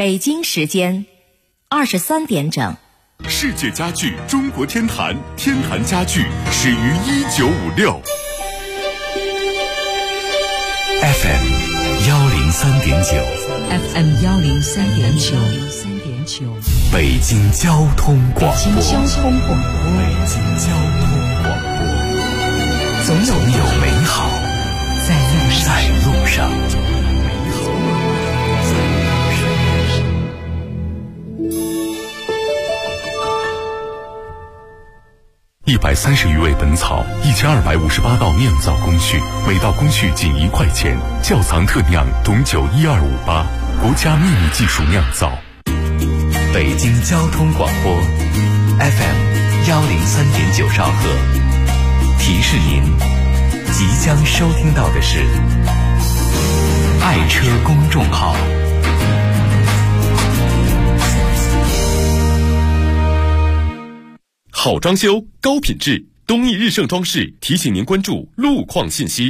北京时间23点整。 世界家具中国天坛，天坛家具始于1956。FM 103.9，FM 103.9， 北京交通广播， 北京交通广播， 总有美好在路上。130余味本草，1258道酿造工序，每道工序仅1块钱。窖藏特酿董酒12588，国家秘密技术酿造。北京交通广播 FM 103.9兆赫，提示您即将收听到的是爱车公众号。好装修，高品质，东易日盛装饰提醒您关注路况信息。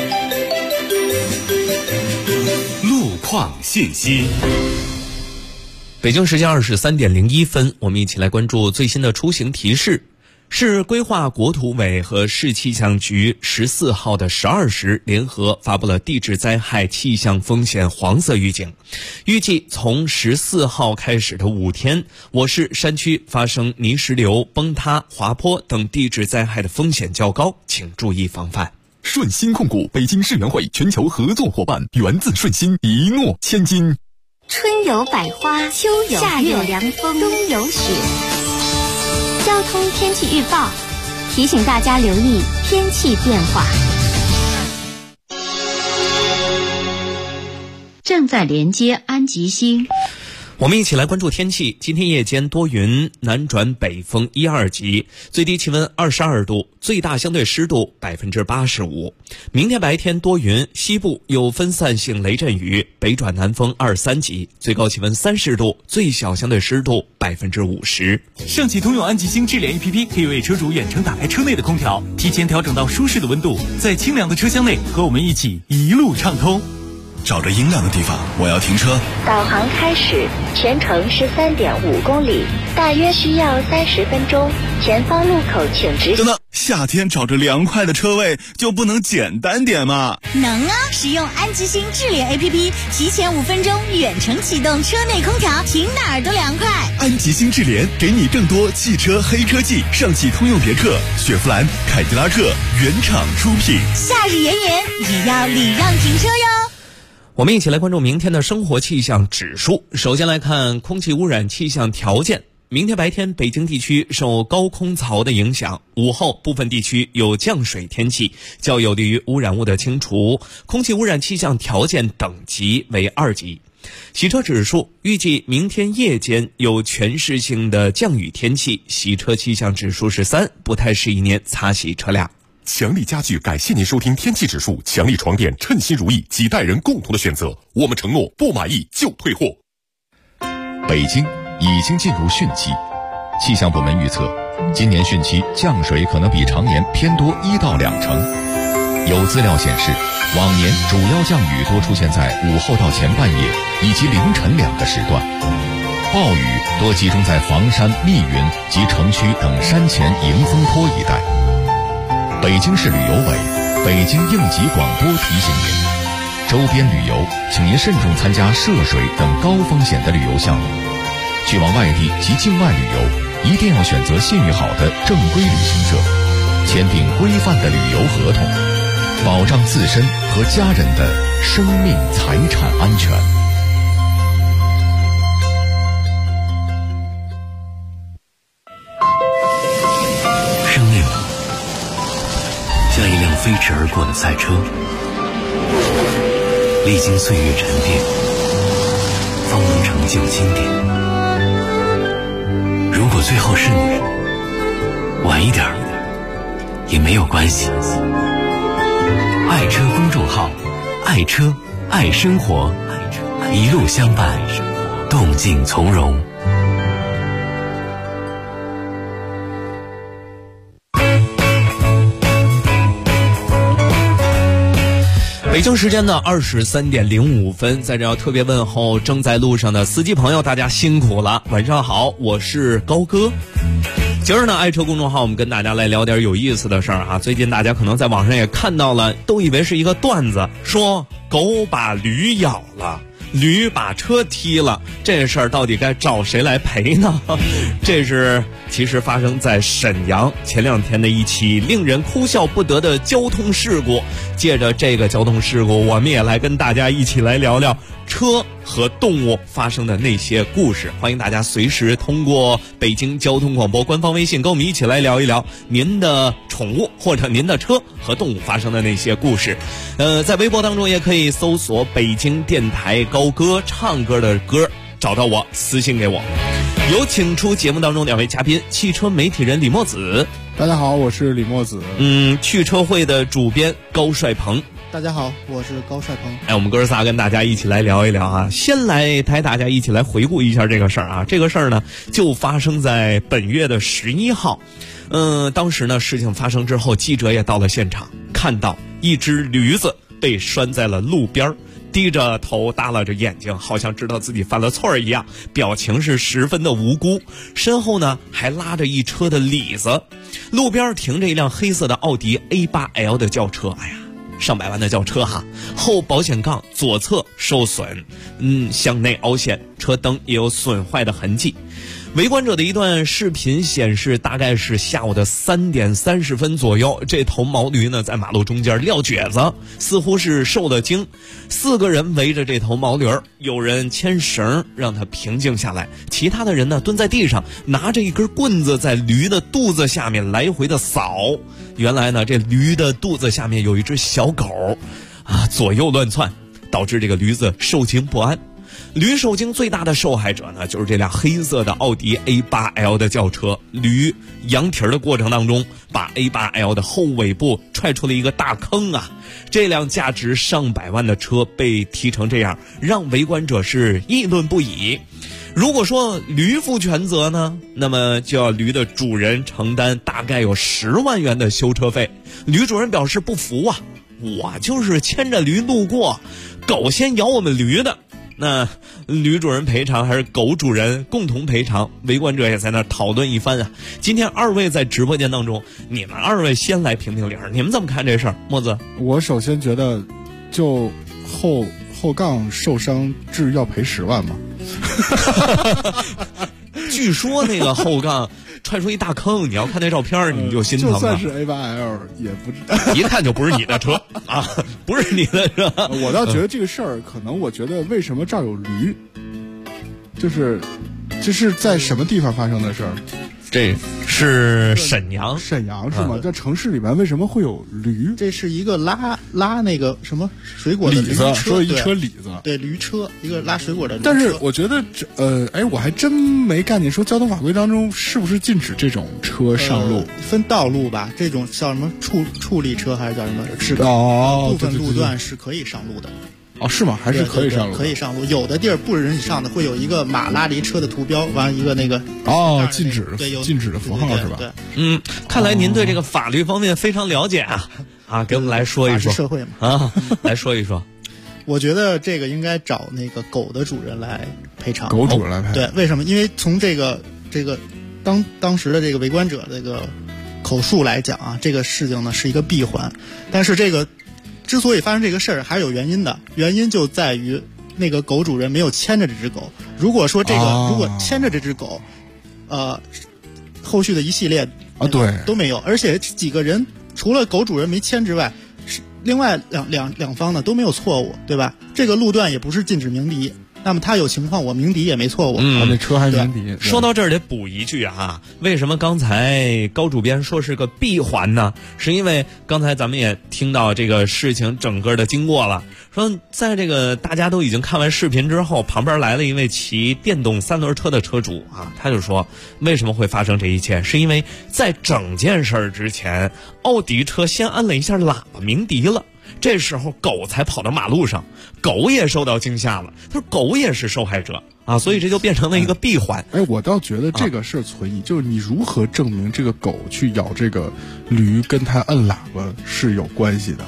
路况信息。 北京时间23点01分，我们一起来关注最新的出行提示。市规划国土委和市气象局14号的12时联合发布了地质灾害气象风险黄色预警，预计从14号开始的5天，我市山区发生泥石流、崩塌、滑坡等地质灾害的风险较高，请注意防范。 顺鑫控股北京世园会全球合作伙伴，源自顺鑫，一诺千金。 春有百花，秋有夏有凉风，冬有雪。交通天气预报提醒大家留意天气变化。 正在连接安吉星。 我们一起来关注天气。今天夜间多云，南转北风1、2级，最低气温22度，最大相对湿度85%。明天白天多云，西部有分散性雷阵雨，北转南风2、3级，最高气温30度，最小相对湿度50%。 上汽通用安吉星智联 APP 可以为车主远程打开车内的空调，提前调整到舒适的温度，在清凉的车厢内和我们一起一路畅通。 找着阴亮的地方，我要停车。 导航开始，全程13.5公里，大约需要30分钟。前方路口请直行。 等等，夏天找着凉快的车位就不能简单点吗？ 能啊！使用安吉星智联 APP， 提前5分钟远程启动车内空调，停哪儿都凉快。 安吉星智联给你更多汽车黑科技，上汽通用别克、雪佛兰、凯迪拉克原厂出品。 夏日炎炎，也要礼让停车哟。 我们一起来关注明天的生活气象指数。首先来看空气污染气象条件。明天白天，北京地区受高空槽的影响，午后部分地区有降水天气，较有利于污染物的清除，空气污染气象条件等级为2级。洗车指数预计明天夜间有全市性的降雨天气，洗车气象指数是3，不太适宜您擦洗车辆。 强力家具感谢您收听天气指数，强力床垫称心如意，几代人共同的选择，我们承诺不满意就退货。 北京已经进入汛期，气象部门预测，今年汛期降水可能比常年偏多1到2成。有资料显示，往年主要降雨多出现在午后到前半夜以及凌晨2个时段，暴雨多集中在房山、密云及城区等山前迎风坡一带。北京市旅游委、北京应急广播提醒您，周边旅游请您慎重参加涉水等高风险的旅游项目。去往外地及境外旅游，一定要选择信誉好的正规旅行社，签订规范的旅游合同，保障自身和家人的生命财产安全。 生命像一辆飞驰而过的赛车，历经岁月沉淀，方能成就经典。如果最后是你，晚一点也没有关系。爱车公众号，爱车爱生活，一路相伴，动静从容。 北北京时间的23:05，在这要特别问候正在路上的司机朋友，大家辛苦了，晚上好，我是高哥。今儿呢，爱车公众号我们跟大家来聊点有意思的事儿啊。最近大家可能在网上也看到了，都以为是一个段子，说狗把驴咬了，驴把车踢了，这事儿到底该找谁来赔呢？这是其实发生在沈阳前2天的一起令人哭笑不得的交通事故。借着这个交通事故，我们也来跟大家一起来聊聊车和动物发生的那些故事。欢迎大家随时通过北京交通广播官方微信跟我们一起来聊一聊您的宠物或者您的车和动物发生的那些故事。在微博当中也可以搜索北京电台高歌唱歌的歌，找到我私信给我。有请出节目当中2位嘉宾，汽车媒体人李墨子。 大家好，我是李墨子。 汽车会的主编高帅鹏。 大家好，我是高帅鹏。 我们哥仨跟大家一起来聊一聊啊。先来带大家一起来回顾一下这个事儿啊。这个事儿呢，就发生在本月的11号。当时呢，事情发生之后，记者也到了现场，看到一只驴子被拴在了路边，低着头耷拉着眼睛，好像知道自己犯了错一样，表情是十分的无辜。身后呢还拉着一车的里子，路边停着一辆黑色的奥迪 A8L 的轿车。哎呀，上百万的轿车哈，后保险杠左侧受损，向内凹陷，车灯也有损坏的痕迹。围观者的一段视频显示，大概是下午的3点30分左右，这头毛驴呢在马路中间撂蹶子，似乎是受了惊。4个人围着这头毛驴，有人牵绳让它平静下来，其他的人呢蹲在地上，拿着一根棍子在驴的肚子下面来回的扫。原来呢，这驴的肚子下面有一只小狗左右乱窜，导致这个驴子受惊不安。驴受惊最大的受害者呢，就是这辆黑色的奥迪 A8L 的轿车。驴扬蹄的过程当中，把 A8L 的后尾部踹出了一个大坑啊！这辆价值上百万的车被踢成这样，让围观者是议论不已。如果说驴负全责呢，那么就要驴的主人承担大概有10万元的修车费。驴主人表示不服啊，我就是牵着驴路过，狗先咬我们驴的。那驴主人赔偿还是狗主人共同赔偿？围观者也在那讨论一番啊。今天2位在直播间当中，你们2位先来评评理，你们怎么看这事儿？墨子， 我首先觉得，就后杠受伤至要赔10万嘛。 据说那个后杠踹出一大坑，你要看那照片你就心疼了。 就算是 A8L 也不知一看就不是你的车啊，不是你的车。 我倒觉得这个事儿，可能我觉得为什么这儿有驴，就是这是在什么地方发生的事儿？ 这是沈阳是吗？在城市里面为什么会有驴？ 这是一个拉那个什么水果的李子，说一车李子， 对，驴车，一个拉水果的驴车。 但是我觉得我还真没概念，说交通法规当中是不是禁止这种车上路？ 分道路吧，这种叫什么处理车还是叫什么？是部分路段是可以上路的。 哦，是吗？还是可以上路？ 可以上路，有的地儿不允许上的，会有一个马拉了一车的图标，完一个那个禁止的符号是吧？ 对， 看来您对这个法律方面非常了解啊，给我们来说一说。 法治社会嘛来说一说。 我觉得这个应该找那个狗的主人来赔偿。 狗主人来赔？ 对，为什么？因为从这个当时的这个围观者这个口述来讲啊，这个事情呢是一个闭环，但是这个。之所以发生这个事儿，还是有原因的。原因就在于那个狗主人没有牵着这只狗。如果说如果牵着这只狗，后续的一系列对都没有，而且几个人除了狗主人没牵之外，另外两方呢都没有错误，对吧？这个路段也不是禁止鸣笛。那么他有情况，我鸣笛也没错误。 那车还鸣笛。 说到这儿得补一句啊，为什么刚才高主编说是个闭环呢？是因为刚才咱们也听到这个事情整个的经过了。说在这个大家都已经看完视频之后，旁边来了一位骑电动3轮车的车主啊，他就说为什么会发生这一切，是因为在整件事儿之前，奥迪车先按了一下喇叭鸣笛了。这时候狗才跑到马路上，狗也受到惊吓了。他说狗也是受害者啊，所以这就变成了一个闭环。 我倒觉得这个事儿存疑，就是你如何证明这个狗去咬这个驴跟它摁喇叭是有关系的？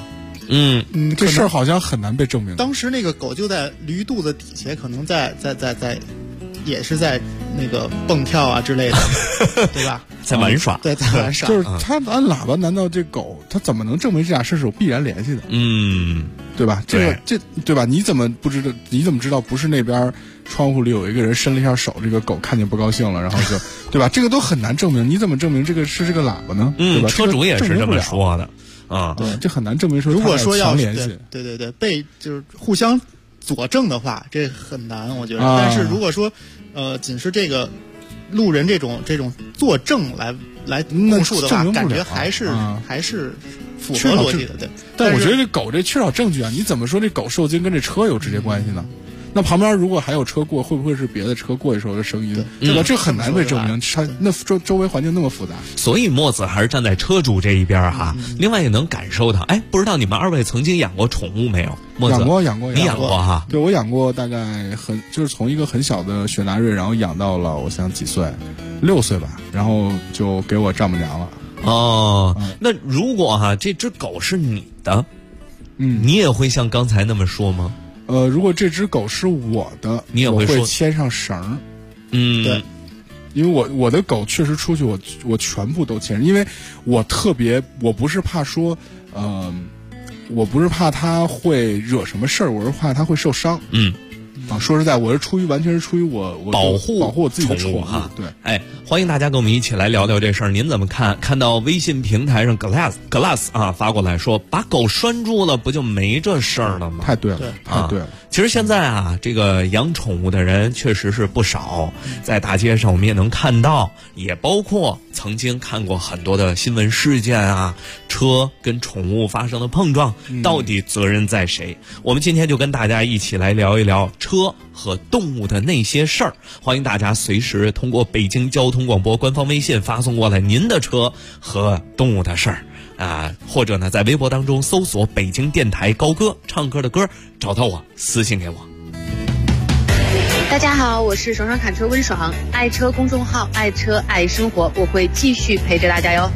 这事儿好像很难被证明。 当时那个狗就在驴肚子底下，可能在也是在那个蹦跳啊之类的，对吧？ 在玩耍， 对，在玩耍。 就是他按喇叭，难道这狗它怎么能证明这俩事是有必然联系的？对吧？这对吧？你怎么不知道？你怎么知道不是那边窗户里有一个人伸了一下手，这个狗看见不高兴了，然后就对吧？这个都很难证明。你怎么证明这个是这个喇叭呢？对吧？ 车主也是这么说的啊。 对，这很难证明说。 如果说要联系， 对，被就是互相佐证的话，这很难，我觉得。但是如果说仅是这个路人这种作证来供述的话，感觉还是符合逻辑的，对。 但我觉得这狗这缺少证据啊！你怎么说这狗受惊跟这车有直接关系呢？那旁边如果还有车过，会不会是别的车过的时候的声音？对吧？这很难被证明。它那周围环境那么复杂， 所以墨子还是站在车主这一边哈。另外也能感受到，不知道你们二位曾经养过宠物没有？墨子养过， 你养过哈？ 对，我养过，大概就是从一个很小的雪纳瑞，然后养到了我想几岁，6岁吧，然后就给我丈母娘了。 那如果这只狗是你的，你也会像刚才那么说吗？ 如果这只狗是我的， 你也会说牵上绳。 对， 因为我的狗确实出去我全部都牵，因为我不是怕说，我不是怕它会惹什么事儿，我是怕它会受伤。说实在，我是完全是出于我保护我自己的宠物哈。 对，欢迎大家跟我们一起来聊聊这事儿，您怎么看？看到微信平台上 glass 发过来说，把狗拴住了，不就没这事儿了吗？ 太对了，太对了。 其实现在这个养宠物的人确实是不少，在大街上我们也能看到，也包括曾经看过很多的新闻事件啊，车跟宠物发生的碰撞，到底责任在谁？我们今天就跟大家一起来聊一聊车和动物的那些事儿。欢迎大家随时通过北京交通广播官方微信发送过来您的车和动物的事儿或者呢在微博当中搜索北京电台高歌唱歌的歌，找到我私信给我。 大家好，我是爽爽侃车温爽，爱车公众号爱车爱生活，我会继续陪着大家哟。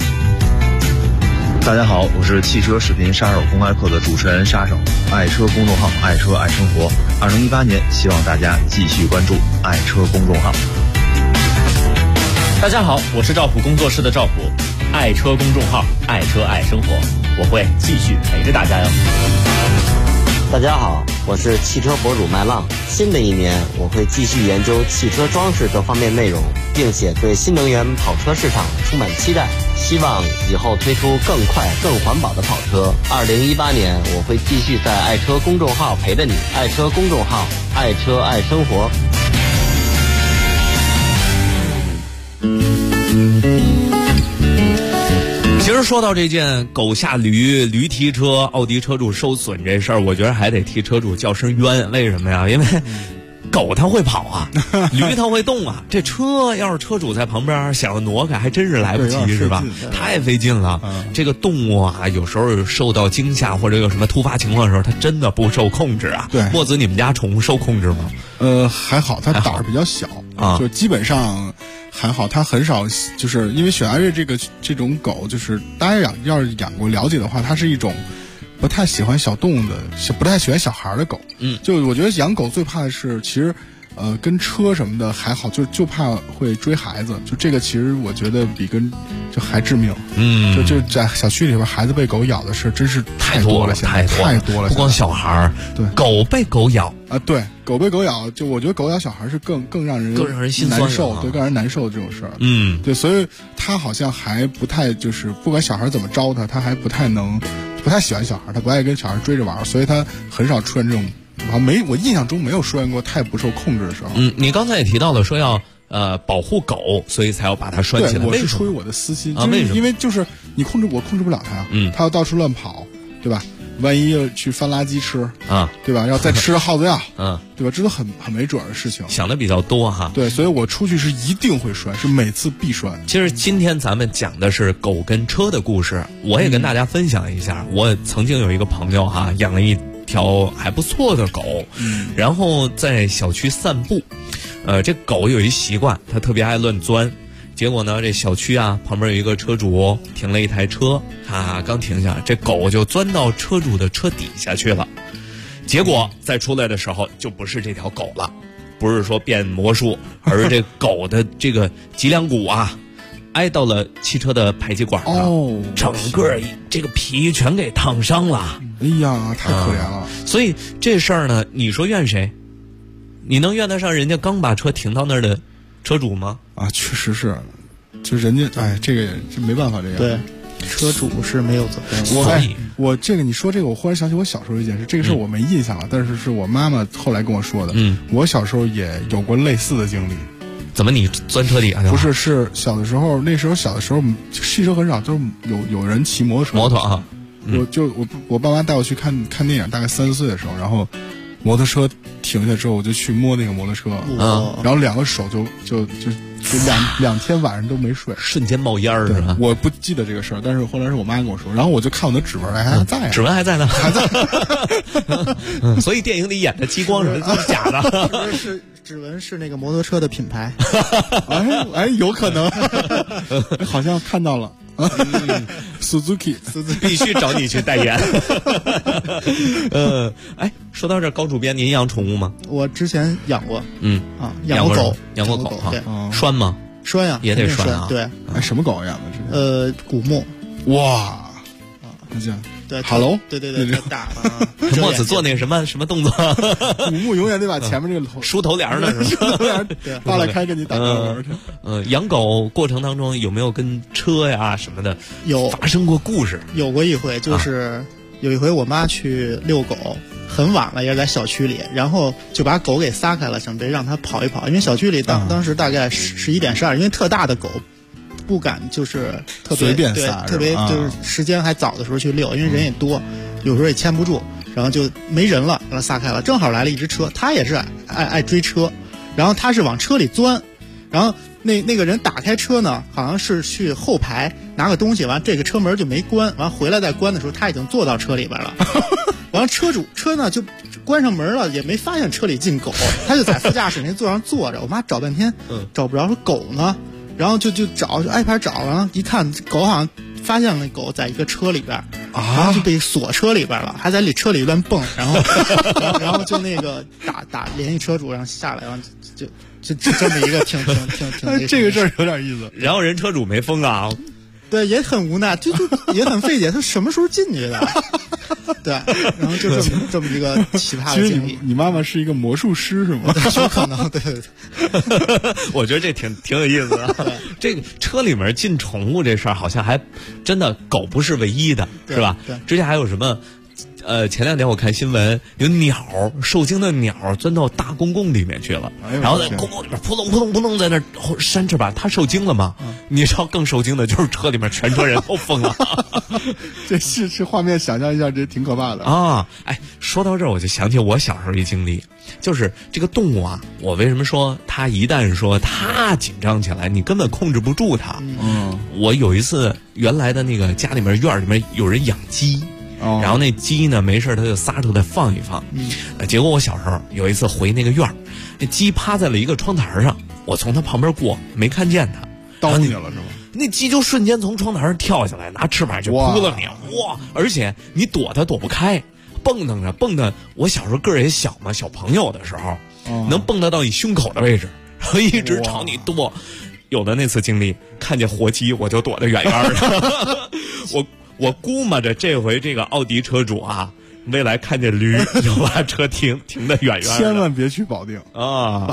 大家好，我是汽车视频杀手公开课的主持人杀手，爱车公众号爱车爱生活。2018年希望大家继续关注爱车公众号。 大家好，我是赵普工作室的赵普，爱车公众号爱车爱生活，我会继续陪着大家哟。 大家好，我是汽车博主麦浪。新的一年，我会继续研究汽车装饰各方面内容，并且对新能源跑车市场充满期待。希望以后推出更快、更环保的跑车。2018年，我会继续在爱车公众号陪着你。爱车公众号，爱车爱生活。 其实说到这件狗下驴、驴踢车、奥迪车主受损这事儿，我觉得还得替车主叫声冤。为什么呀？因为狗它会跑啊，驴它会动啊，这车要是车主在旁边想要挪开，还真是来不及，是吧？太费劲了。这个动物啊，有时候受到惊吓或者有什么突发情况的时候，它真的不受控制啊。 对， 墨子，你们家宠物受控制吗？ 还好，它胆儿比较小啊，就基本上还好，它很少，就是因为雪纳瑞这种狗，就是大家要是养过了解的话，它是一种不太喜欢小动物的，不太喜欢小孩的狗。就我觉得养狗最怕的是，其实跟车什么的还好，就怕会追孩子。就这个其实我觉得比就还致命。就在小区里边，孩子被狗咬的事真是太多了，太多了。 不光小孩，对，狗被狗咬啊，对，狗被狗咬，就我觉得狗咬小孩是更让人心酸难受，对，更让人难受的这种事儿。对，所以他好像还不太就是不管小孩怎么招他还不太喜欢小孩，他不爱跟小孩追着玩，所以他很少出现这种。我印象中没有出现过太不受控制的时候。 你刚才也提到了说要保护狗，所以才要把它拴起来。 我是出于我的私心啊，为什么？ 因为就是我控制不了它，它要到处乱跑，对吧？万一要去翻垃圾吃啊， 对吧？要再吃耗子药，对吧？这都很没准的事情， 想的比较多哈。 对，所以我出去是一定会拴，是每次必拴。 其实今天咱们讲的是狗跟车的故事，我也跟大家分享一下。我曾经有一个朋友养了一条还不错的狗，然后在小区散步，这狗有一习惯，它特别爱乱钻。 结果呢，这小区啊旁边有一个车主停了一台车，刚停下，这狗就钻到车主的车底下去了。结果再出来的时候，就不是这条狗了，不是说变魔术，而是这狗的这个脊梁骨啊，挨到了汽车的排气管上，整个这个皮全给烫伤了。 哎呀，太可怜了。 所以这事儿呢，你说怨谁？你能怨得上人家刚把车停到那儿的车主吗？ 确实是，就人家这个没办法这样。 对，车主是没有责任。 我这个你说这个，我忽然想起我小时候一件事，这个事我没印象了，但是是我妈妈后来跟我说的。我小时候也有过类似的经历。 怎么你钻车底下？ 不是，是小的时候，那时候小的时候汽车很少，都是有人骑摩托车。 摩托啊， 我爸妈带我去看电影，大概3、4岁的时候，然后摩托车停下之后，我就去摸那个摩托车，然后2个手就两天晚上都没睡， 瞬间冒烟是吧？ 我不记得这个事儿，但是后来是我妈跟我说，然后我就看我的指纹还在， 指纹还在呢， 还在。 所以电影里演的激光是假的。 指纹是那个摩托车的品牌。 有可能，好像看到了。Suzuki 必须找你去代言。说到这，高主编，您养宠物吗？ 我之前养过， 养过狗， 养过狗哈，拴吗？ 拴呀， 也得拴啊。 对， 什么狗养的？ 古牧。 哇，这样。 对 ，Hello， 对，大墨子做那个什么动作？ 古牧永远得把前面这个梳头帘呢，是吧？ 对，扒拉开跟你打招呼。 养狗过程当中有没有跟车呀什么的发生过故事？ 有过一回，就是有一回我妈去遛狗，很晚了，也是在小区里，然后就把狗给撒开了，准备让它跑一跑，因为小区里当时大概11点12，因为特大的狗。不敢就是特别随便撒， 特别就是时间还早的时候去遛，因为人也多，有时候也牵不住，然后就没人了，让它撒开了。正好来了一只车，他也是爱追车，然后他是往车里钻，然后那个人打开车呢，好像是去后排拿个东西，完这个车门就没关，完回来再关的时候，他已经坐到车里边了。完车呢就关上门了，也没发现车里进狗，他就在副驾驶那座上坐着。我妈找半天，找不着，说狗呢？然后就找，就挨排找，然后一看狗好像发现那狗在一个车里边，然后就被锁车里边了，还在车里乱蹦，然后就那个联系车主，然后下来，然后就这么一个挺这个事儿有点意思。 然后人车主没疯啊？ 对，也很无奈，就也很费解，他什么时候进去的？对，然后就这么一个奇葩的经历。 你妈妈是一个魔术师是吗？ 有可能，对。 我觉得这挺有意思的。这个车里面进宠物这事儿，好像还真的狗不是唯一的，是吧？ 对。 之前还有什么？前2天我看新闻，有受惊的鸟钻到大公共里面去了，然后在公共里面扑通在那扇翅膀，它受惊了吗？你知道更受惊的就是车里面全车人都疯了。 这是画面，想象一下，这挺可怕的啊！说到这儿，我就想起我小时候一经历，就是这个动物啊，我为什么说它一旦说它紧张起来，你根本控制不住它。我有一次原来的那个家里面院里面有人养鸡。然后那鸡呢没事他就撒出来放一放，结果我小时候有一次回那个院儿，那鸡趴在了一个窗台上，我从它旁边过没看见它， 叨你了是吗？ 那鸡就瞬间从窗台上跳下来，拿翅膀就扑了你，哇！而且你躲它躲不开，蹦跶，我小时候个儿也小嘛，小朋友的时候，能蹦跶到你胸口的位置，然后一直朝你剁。有的那次经历，看见活鸡我就躲得远远的，我估摸着这回这个奥迪车主啊，未来看见驴就把车停得远远的， 千万别去保定啊！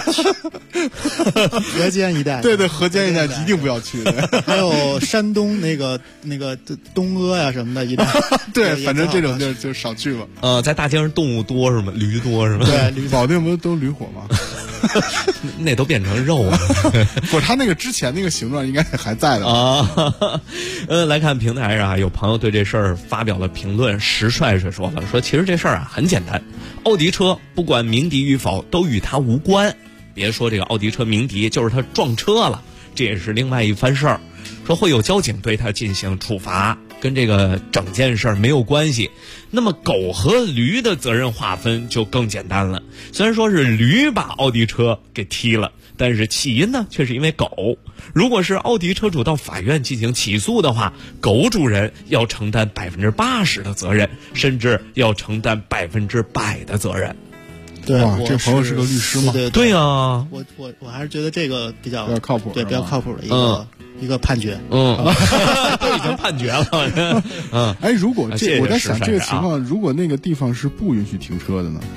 河间一带， 对，河间一带一定不要去。 还有山东那个东阿呀什么的一带， 对，反正这种就少去吧。 在大街上动物多是吗？驴多是吗？ 对， 保定不是都驴火吗？ 那都变成肉了。 不是，他那个之前那个形状应该还在的啊。来看平台上有朋友对这事儿发表了评论，石帅说了，说其实这事儿啊很简单，奥迪车不管鸣笛与否都与它无关。别说这个奥迪车鸣笛，就是它撞车了，这也是另外一番事儿。 说会有交警对他进行处罚，跟这个整件事儿没有关系。那么狗和驴的责任划分就更简单了，虽然说是驴把奥迪车给踢了，但是起因呢却是因为狗。如果是奥迪车主到法院进行起诉的话，狗主人要承担80%的责任，甚至要承担100%的责任。 对， 这朋友是个律师吗？ 对啊， 我还是觉得这个比较靠谱， 对，比较靠谱的一个判决。 都已经判决了。 哎，如果我在想这个情况，如果那个地方是不允许停车的呢？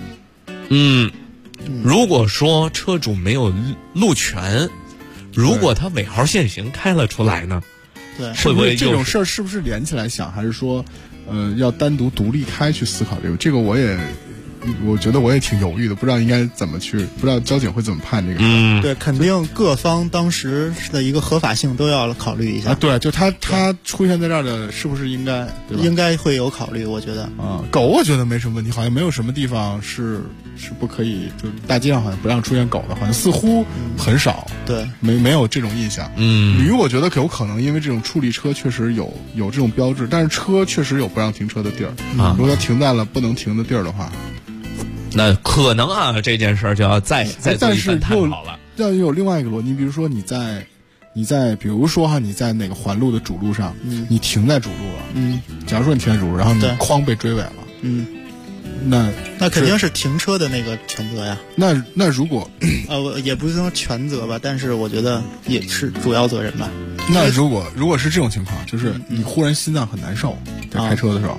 如果说车主没有路权，如果他尾号限行开了出来呢？ 对， 会不会这种事儿是不是连起来想，还是说，要单独独立开去思考这个？这个我觉得我也挺犹豫的，不知道应该怎么去，不知道交警会怎么判这个。 对，肯定各方当时的一个合法性都要考虑一下。 对，就他出现在这儿的，是不是应该？ 应该会有考虑，我觉得。 狗我觉得没什么问题，好像没有什么地方是不可以，就大街上好像不让出现狗的，好像似乎很少。 对， 没有这种印象。驴我觉得有可能，因为这种处理车确实有这种标志，但是车确实有不让停车的地儿。如果它停在了不能停的地儿的话。 那可能啊，这件事儿就要再做一番探讨了。 要有另外一个逻辑，比如说你在，比如说你在哪个环路的主路上，你停在主路了，假如说你停在主路，然后你哐被追尾了，那肯定是停车的那个全责呀。 那如果也不是说全责吧，但是我觉得也是主要责任吧。 那如果是这种情况，就是你忽然心脏很难受，在开车的时候。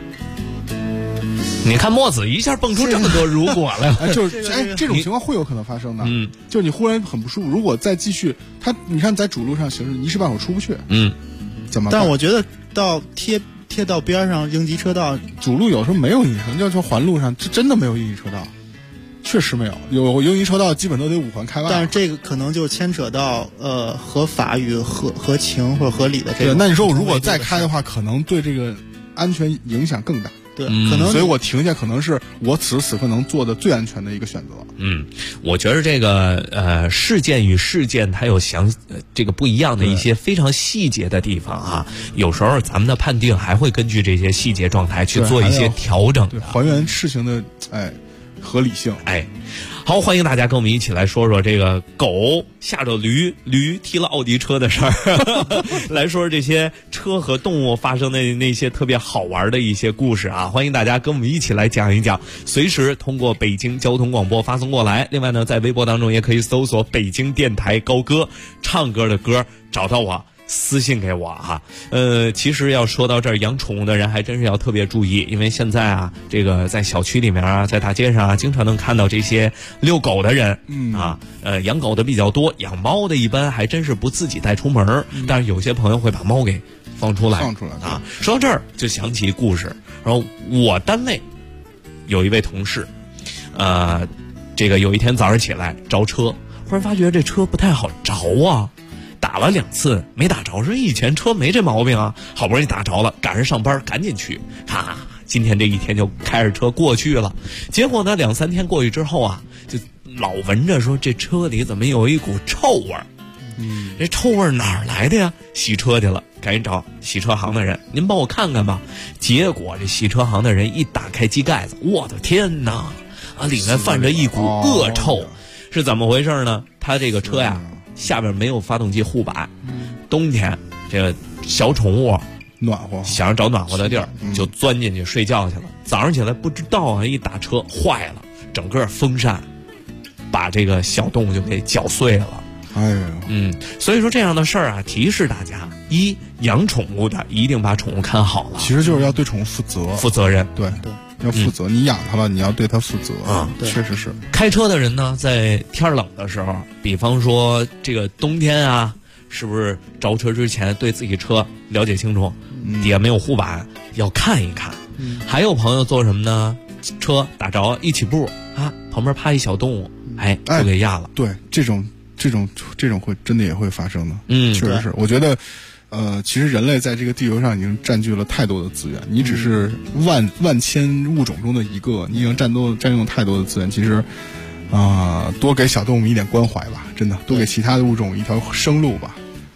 你看墨子一下蹦出这么多如果来了， 这种情况会有可能发生的。就你忽然很不舒服，如果再继续，你看在主路上行驶，一时半会儿出不去，怎么办？ 但我觉得到贴到边上应急车道， 主路有时候没有应急车道，要说环路上这真的没有应急车道，确实没有，有应急车道基本都得5环开外。 但是这个可能就牵扯到合法与合情或者合理的这个。 对，那你说我如果再开的话，可能对这个安全影响更大。 对，可能， 所以我停下可能是我此时此刻能做的最安全的一个选择。 我觉得这个事件与事件它有这个不一样的一些非常细节的地方啊，有时候咱们的判定还会根据这些细节状态去做一些调整， 还原事情的合理性。 好，欢迎大家跟我们一起来说说这个狗吓着驴踢了奥迪车的事儿，来说说这些车和动物发生的那些特别好玩的一些故事啊！欢迎大家跟我们一起来讲一讲，随时通过北京交通广播发送过来。另外呢，在微博当中也可以搜索北京电台高歌，唱歌的歌，找到我。私信给我哈，其实要说到这儿，养宠物的人还真是要特别注意，因为现在啊，这个在小区里面啊，在大街上啊，经常能看到这些遛狗的人，养狗的比较多，养猫的一般还真是不自己带出门，但是有些朋友会把猫给放出来啊。说到这儿就想起一故事，然后我单位有一位同事，这个有一天早上起来着车，忽然发觉这车不太好着啊。打了2次没打着，说以前车没这毛病啊，好不容易打着了，赶上上班赶紧去，今天这一天就开着车过去了。结果呢2-3天过去之后啊，就老闻着说这车里怎么有一股臭味儿，这臭味儿哪儿来的呀？洗车去了，赶紧找洗车行的人，您帮我看看吧。结果这洗车行的人一打开机盖子，我的天哪，里面泛着一股恶臭，是怎么回事呢？他这个车呀下边没有发动机护板，冬天这个小宠物暖和， 想找暖和的地儿，就钻进去睡觉去了。早上起来不知道啊，一打车坏了，整个风扇把这个小动物就给搅碎了。所以说这样的事儿啊，提示大家：一，养宠物的一定把宠物看好了， 其实就是要对宠物负责任，对。要负责，你养它了，你要对它负责啊！确实是。 开车的人呢，在天冷的时候，比方说这个冬天啊，是不是着车之前对自己车了解清楚，底下没有护板，要看一看。还有朋友做什么呢？车打着一起步啊，旁边趴一小动物，就给压了。 对，这种会真的也会发生的。确实是。我觉得。其实人类在这个地球上已经占据了太多的资源，你只是万千物种中的一个，你已经占用太多的资源。其实，多给小动物一点关怀吧，真的，多给其他的物种一条生路吧。 对，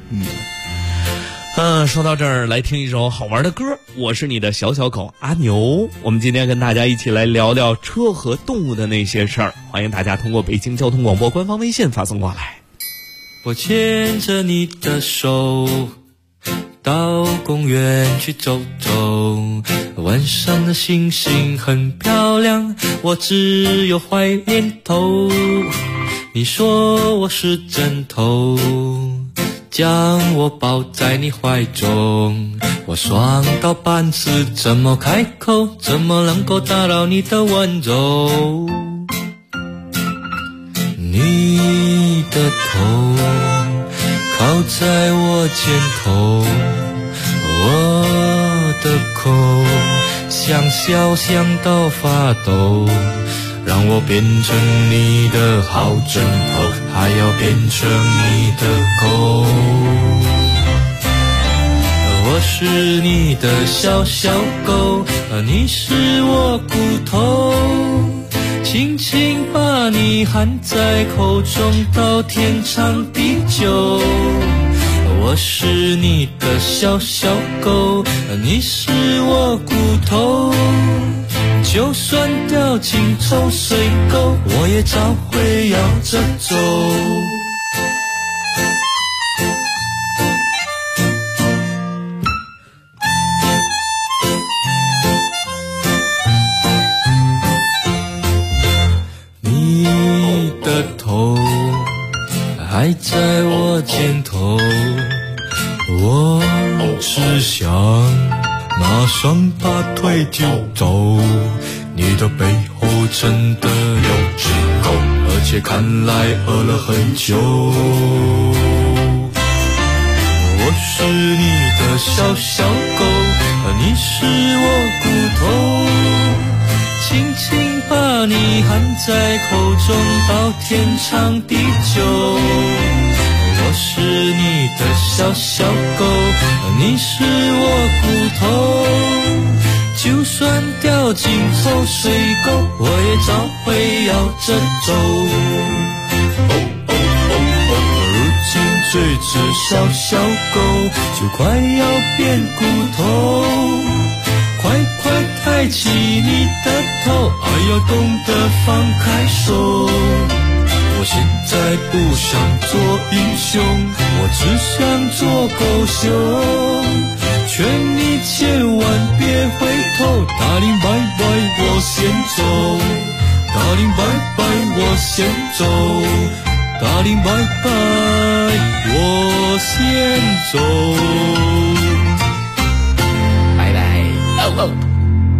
说到这儿，来听一首好玩的歌。我是你的小小狗阿牛。我们今天跟大家一起来聊聊车和动物的那些事儿。欢迎大家通过北京交通广播官方微信发送过来。 我牵着你的手，到公园去走走，晚上的星星很漂亮，我只有坏念头。你说我是枕头，将我抱在你怀中，我爽到半死，怎么开口，怎么能够打扰你的温柔？你的头靠在我肩头，我的口想笑想到发抖，让我变成你的好枕头，还要变成你的狗。我是你的小小狗，你是我骨头，轻轻把你含在口中，到天长地久。我是你的小小狗，你是我骨头，就算掉进臭水沟，我也找回摇着走。你的头还在我肩头，我只想马上把腿就走，你的背后真的有只狗，而且看来饿了很久。我是你的小小狗，你是我骨头，轻轻把你含在口中，到天长地久。我是你的小小狗，你是我骨头，就算掉进臭水沟，我也找回摇着走。如今这只小小狗就快要变骨头，快快抬起你的头，要懂得放开手。我现在不想做英雄，我只想做狗熊，劝你千万别回头，大林拜拜我先走，大林拜拜我先走，大林拜拜我先走，拜拜。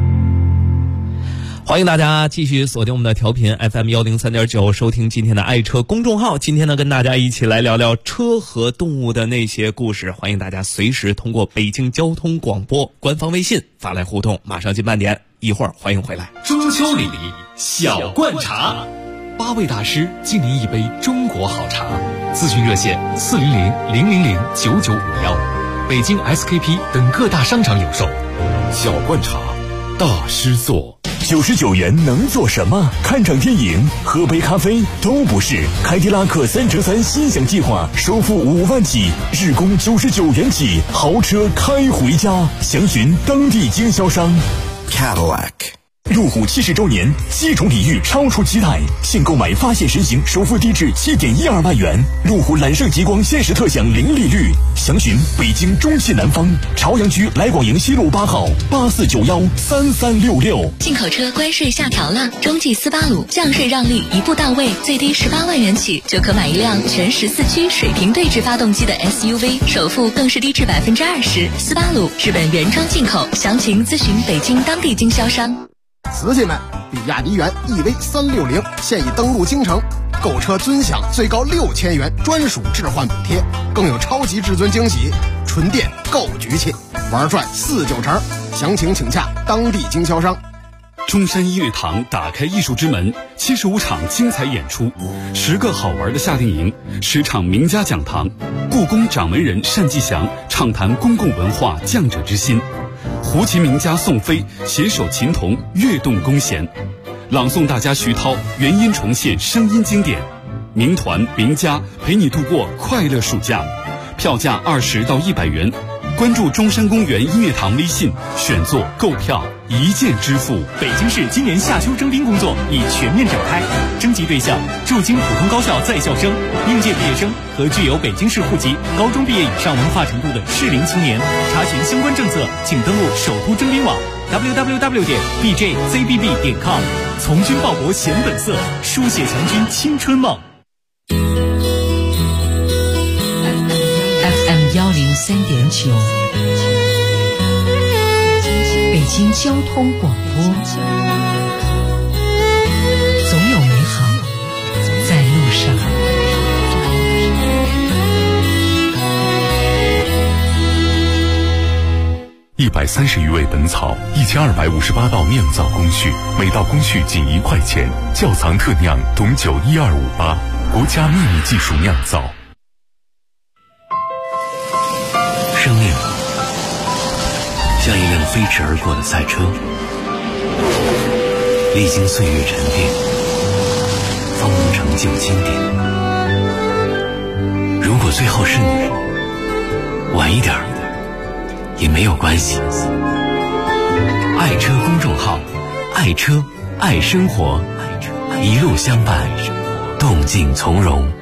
欢迎大家继续锁定我们的调频 FM103.9，收听今天的爱车公众号。今天呢，跟大家一起来聊聊车和动物的那些故事。欢迎大家随时通过北京交通广播官方微信发来互动。马上进半点，一会儿欢迎回来。 中秋礼小罐茶，8位大师敬您一杯中国好茶。咨询热线400-000-9951，北京 SKP 等各大商场有售。 小罐茶，大师做。99元能做什么？看场电影、喝杯咖啡都不是。凯迪拉克3乘3心想计划，首付5万起，日供99元起，豪车开回家。详询当地经销商。Cadillac。路虎70周年，7重礼遇超出期待，现购买发现神行，首付低至7.12万元。路虎揽胜极光限时特享零利率，详询北京中汽南方朝阳区来广营西路8号84913366。 进口车关税下调了，中继斯巴鲁降税让利一步到位，最低18万元起就可买一辆全14驱水平对置发动机的 SUV， 首付更是低至20%。斯巴鲁日本原装进口，详情咨询北京当地经销商。 瓷器们，比亚迪元 EV360现已登陆京城，购车尊享最高6000元专属置换补贴，更有超级至尊惊喜，纯电够局气，玩转49成。详情请洽当地经销商。 中山音乐堂打开艺术之门，75场精彩演出，10个好玩的夏令营，10场名家讲堂，故宫掌门人单霁翔畅谈公共文化匠者之心，胡琴名家宋飞携手琴童跃动弓弦，朗诵大家徐涛原音重现声音经典，名团名家陪你度过快乐暑假。 票价20到100元。关注中山公园音乐堂微信，选座购票一键支付。 北京市今年夏秋征兵工作已全面展开，征集对象驻京普通高校在校生、应届毕业生和具有北京市户籍、高中毕业以上文化程度的适龄青年。查询相关政策，请登录首都征兵网 www.bjzbb.com。从军报国显本色，书写强军青春梦。 FM103.9，北京交通广播，总有美好在路上。 130余味本草，1258道酿造工序，每道工序仅1块钱。窖藏特酿董酒12588，国家秘密技术酿造。 生命像一辆飞驰而过的赛车，历经岁月沉淀，方能成就经典。如果最后是你，晚一点也没有关系。爱车公众号，爱车爱生活，一路相伴，动静从容。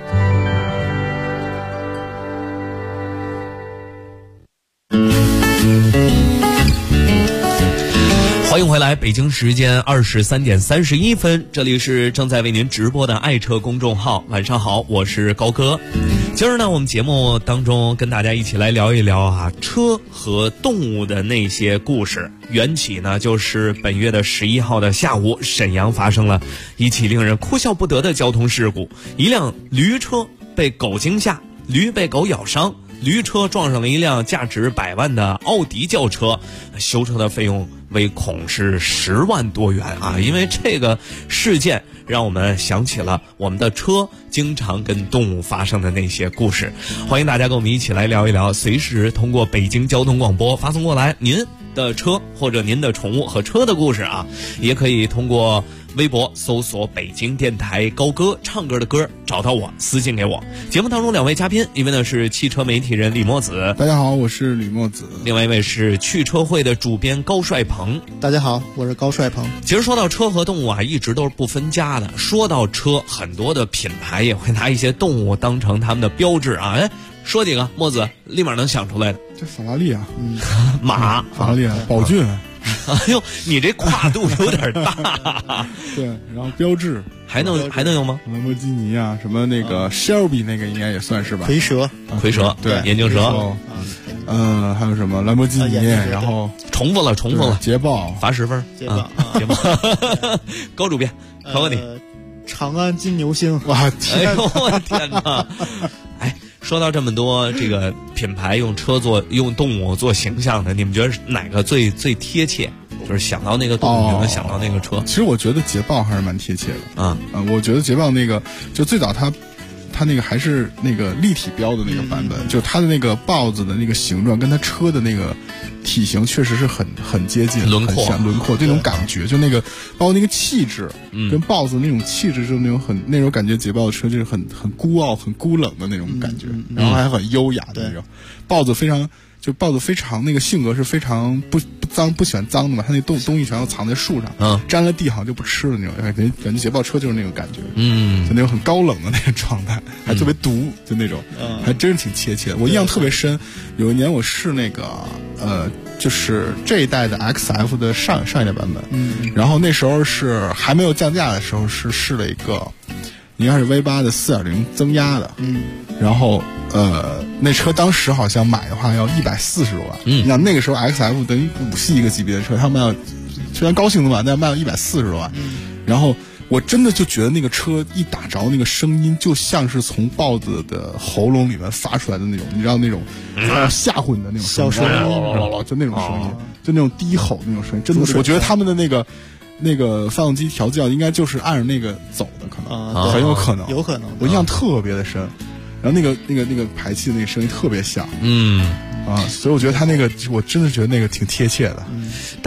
欢迎回来，北京时间23点31分，这里是正在为您直播的爱车公众号。晚上好，我是高哥。今儿呢，我们节目当中跟大家一起来聊一聊啊，车和动物的那些故事。缘起呢，就是本月的11号的下午，沈阳发生了一起令人哭笑不得的交通事故，一辆驴车被狗惊吓，驴被狗咬伤。驴车撞上了一辆价值100万的奥迪轿车，修车的费用为恐是10万多元啊！因为这个事件让我们想起了我们的车经常跟动物发生的那些故事。欢迎大家跟我们一起来聊一聊，随时通过北京交通广播发送过来您的车或者您的宠物和车的故事啊，也可以通过微博搜索北京电台高歌唱歌的歌找到我，私信给我。节目当中2位嘉宾，一位呢是汽车媒体人李墨子， 大家好，我是李墨子； 另外一位是汽车会的主编高帅鹏， 大家好，我是高帅鹏。 其实说到车和动物啊，一直都是不分家的。说到车，很多的品牌也会拿一些动物当成他们的标志啊。哎，说几个，墨子立马能想出来的。 这法拉利啊， 马， 法拉利啊，宝骏。 哎呦，你这跨度有点大。 对，然后标志还能有吗？ 兰博基尼啊，什么那个 Shelby 那个应该也算是吧？ 蝰蛇， 对， 眼镜蛇。 还有什么兰博基尼？然后重复了， 捷豹罚10分。 捷豹， 高主编，考考你。 长安金牛星， 哇， 哎呦我天哪！哎，说到这么多这个品牌用动物做形象的，你们觉得哪个最贴切？就是想到那个动物，就能想到那个车。 其实我觉得捷豹还是蛮贴切的我觉得捷豹那个就最早它那个还是那个立体标的那个版本，就它的那个豹子的那个形状跟它车的那个体型确实是很接近， 轮廓这种感觉，就那个包括那个气质，跟豹子那种气质，就是那种感觉，捷豹的车就是很孤傲、很孤冷的那种感觉，然后还很优雅的那种。豹子非常那个性格是非常不脏，不喜欢脏的嘛，它那东西全都藏在树上，沾了地好像就不吃的那种，感觉捷豹车就是那种感觉，就那种很高冷的那个状态，还特别毒，就那种，还真是挺贴切的。我印象特别深，有一年我试那个就是这一代的 XF 的上一代版本，然后那时候是还没有降价的时候，是试了一个应该是 V8 的4.0增压的，然后那车当时好像买的话要140多万，你想那个时候 XF 等于5系一个级别的车，他卖到虽然高兴的嘛，但卖到140多万，然后我真的就觉得那个车一打着那个声音，就像是从豹子的喉咙里面发出来的那种，你知道那种吓唬你的那种小声音，就那种声音，就那种低吼那种声音，真的是，我觉得他们的那个发动机调教应该就是按着那个走的，可能很有可能，我印象特别的深。然后那个排气的那个声音特别像，所以我觉得他那个，我真的觉得那个挺贴切的。 但是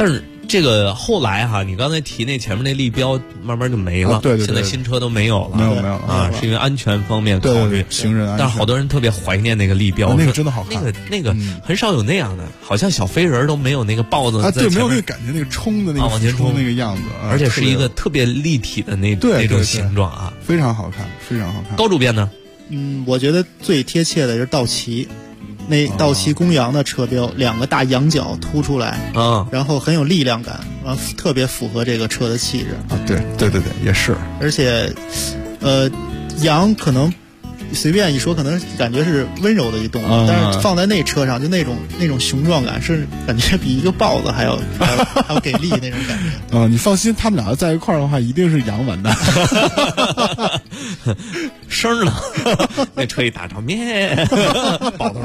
这个后来哈，你刚才提那前面那立标慢慢就没了， 对， 现在新车都没有了， 没有了啊，是因为安全方面考虑， 行人安全。 但是好多人特别怀念那个立标， 那个真的好看， 那个很少有那样的，好像小飞人都没有那个豹子， 对，没有那个感觉，那个冲的那个往前冲那个样子， 而且是一个特别立体的那种形状啊， 非常好看，非常好看。 高主编呢？ 我觉得最贴切的是道奇。那道奇公羊的车标，2个大羊角凸出来，然后很有力量感，然后特别符合这个车的气质啊。对，也是。 而且，羊可能随便一说，可能感觉是温柔的一动物，但是放在那车上，就那种雄壮感，是感觉比一个豹子还要给力那种感觉。 你放心，他们俩要在一块儿的话，一定是羊完蛋。 声呢？那车一打着咩，宝头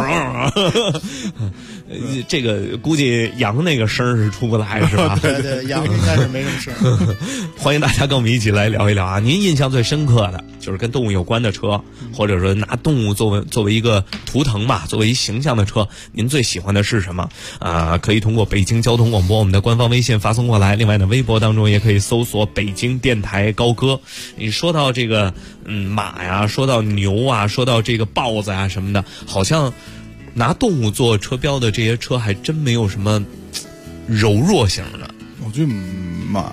这个估计羊那个声是出不来，是吧？ 对，羊应该是没什么声。 欢迎大家跟我们一起来聊一聊啊！您印象最深刻的就是跟动物有关的车，或者说拿动物作为一个图腾吧，作为一形象的车，您最喜欢的是什么？可以通过北京交通广播我们的官方微信发送过来。另外呢，微博当中也可以搜索北京电台高歌。你说到这个马呀，说到牛啊，说到这个豹子啊什么的，好像拿动物做车标的这些车还真没有什么柔弱型的。 我觉得马